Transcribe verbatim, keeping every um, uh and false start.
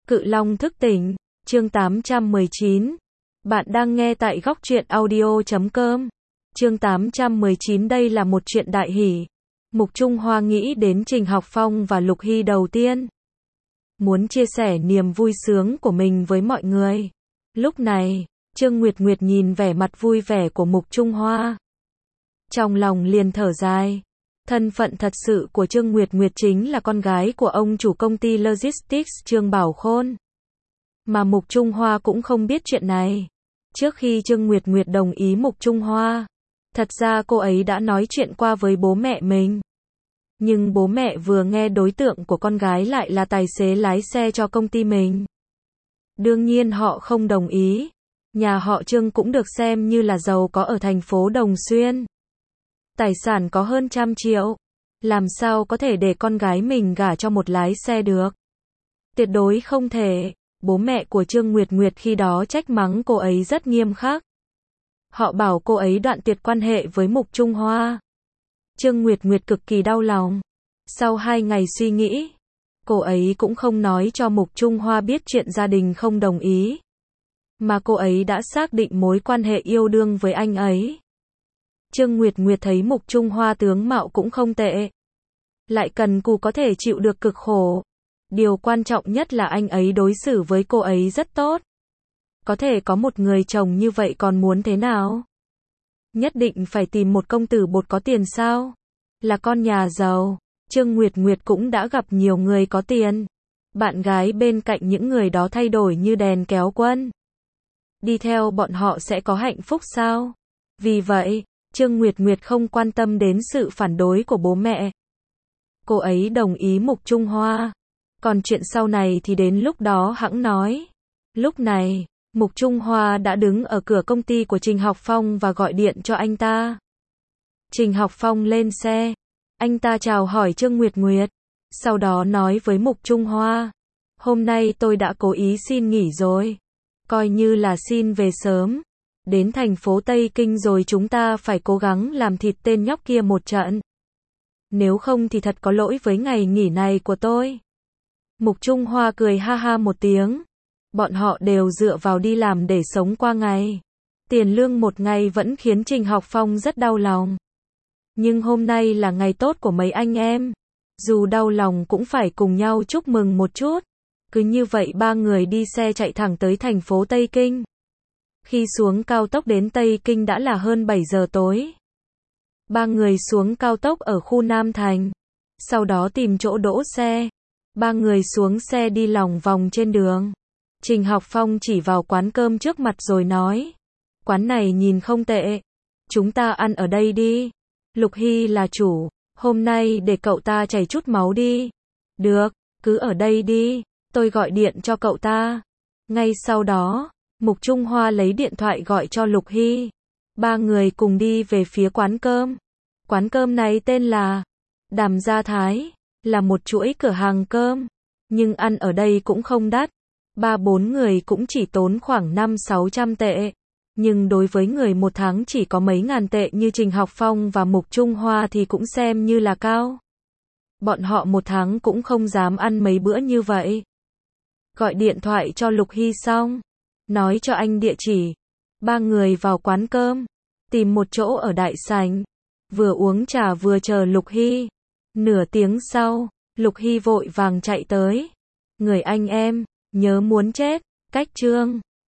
Cự Long thức tỉnh, chương tám trăm mười chín. Bạn đang nghe tại góc truyện audio chấm com. Chương tám trăm mười chín đây là một chuyện đại hỷ. Mục Trung Hoa nghĩ đến Trình Học Phong và Lục Hy đầu tiên. Muốn chia sẻ niềm vui sướng của mình với mọi người. Lúc này, Trương Nguyệt Nguyệt nhìn vẻ mặt vui vẻ của Mục Trung Hoa. Trong lòng liền thở dài. Thân phận thật sự của Trương Nguyệt Nguyệt chính là con gái của ông chủ công ty Logistics Trương Bảo Khôn. Mà Mục Trung Hoa cũng không biết chuyện này. Trước khi Trương Nguyệt Nguyệt đồng ý Mục Trung Hoa, thật ra cô ấy đã nói chuyện qua với bố mẹ mình. Nhưng bố mẹ vừa nghe đối tượng của con gái lại là tài xế lái xe cho công ty mình. Đương nhiên họ không đồng ý. Nhà họ Trương cũng được xem như là giàu có ở thành phố Đồng Xuyên. Tài sản có hơn trăm triệu. Làm sao có thể để con gái mình gả cho một lái xe được? Tuyệt đối không thể. Bố mẹ của Trương Nguyệt Nguyệt khi đó trách mắng cô ấy rất nghiêm khắc. Họ bảo cô ấy đoạn tuyệt quan hệ với Mục Trung Hoa. Trương Nguyệt Nguyệt cực kỳ đau lòng. Sau hai ngày suy nghĩ, cô ấy cũng không nói cho Mục Trung Hoa biết chuyện gia đình không đồng ý. Mà cô ấy đã xác định mối quan hệ yêu đương với anh ấy. Trương Nguyệt Nguyệt thấy Mục Trung Hoa tướng mạo cũng không tệ. Lại cần cù có thể chịu được cực khổ. Điều quan trọng nhất là anh ấy đối xử với cô ấy rất tốt. Có thể có một người chồng như vậy còn muốn thế nào? Nhất định phải tìm một công tử bột có tiền sao? Là con nhà giàu. Trương Nguyệt Nguyệt cũng đã gặp nhiều người có tiền. Bạn gái bên cạnh những người đó thay đổi như đèn kéo quân. Đi theo bọn họ sẽ có hạnh phúc sao? Vì vậy, Trương Nguyệt Nguyệt không quan tâm đến sự phản đối của bố mẹ. Cô ấy đồng ý Mục Trung Hoa. Còn chuyện sau này thì đến lúc đó hẵng nói. Lúc này, Mục Trung Hoa đã đứng ở cửa công ty của Trình Học Phong và gọi điện cho anh ta. Trình Học Phong lên xe. Anh ta chào hỏi Trương Nguyệt Nguyệt. Sau đó nói với Mục Trung Hoa. Hôm nay tôi đã cố ý xin nghỉ rồi. Coi như là xin về sớm. Đến thành phố Tây Kinh rồi chúng ta phải cố gắng làm thịt tên nhóc kia một trận. Nếu không thì thật có lỗi với ngày nghỉ này của tôi. Mục Trung Hoa cười ha ha một tiếng. Bọn họ đều dựa vào đi làm để sống qua ngày. Tiền lương một ngày vẫn khiến Trình Học Phong rất đau lòng. Nhưng hôm nay là ngày tốt của mấy anh em. Dù đau lòng cũng phải cùng nhau chúc mừng một chút. Cứ như vậy ba người đi xe chạy thẳng tới thành phố Tây Kinh. Khi xuống cao tốc đến Tây Kinh đã là hơn bảy giờ tối. Ba người xuống cao tốc ở khu Nam Thành. Sau đó tìm chỗ đỗ xe. Ba người xuống xe đi lòng vòng trên đường. Trình Học Phong chỉ vào quán cơm trước mặt rồi nói. Quán này nhìn không tệ. Chúng ta ăn ở đây đi. Lục Hy là chủ. Hôm nay để cậu ta chảy chút máu đi. Được, cứ ở đây đi. Tôi gọi điện cho cậu ta. Ngay sau đó, Mục Trung Hoa lấy điện thoại gọi cho Lục Hy. Ba người cùng đi về phía quán cơm. Quán cơm này tên là Đàm Gia Thái. Là một chuỗi cửa hàng cơm. Nhưng ăn ở đây cũng không đắt. Ba bốn người cũng chỉ tốn khoảng năm sáu trăm tệ. Nhưng đối với người một tháng chỉ có mấy ngàn tệ như Trình Học Phong và Mục Trung Hoa thì cũng xem như là cao. Bọn họ một tháng cũng không dám ăn mấy bữa như vậy. Gọi điện thoại cho Lục Hy xong. Nói cho anh địa chỉ. Ba người vào quán cơm. Tìm một chỗ ở đại sảnh. Vừa uống trà vừa chờ Lục Hy. Nửa tiếng sau, Lục Hy vội vàng chạy tới. Người anh em, nhớ muốn chết, cách Trương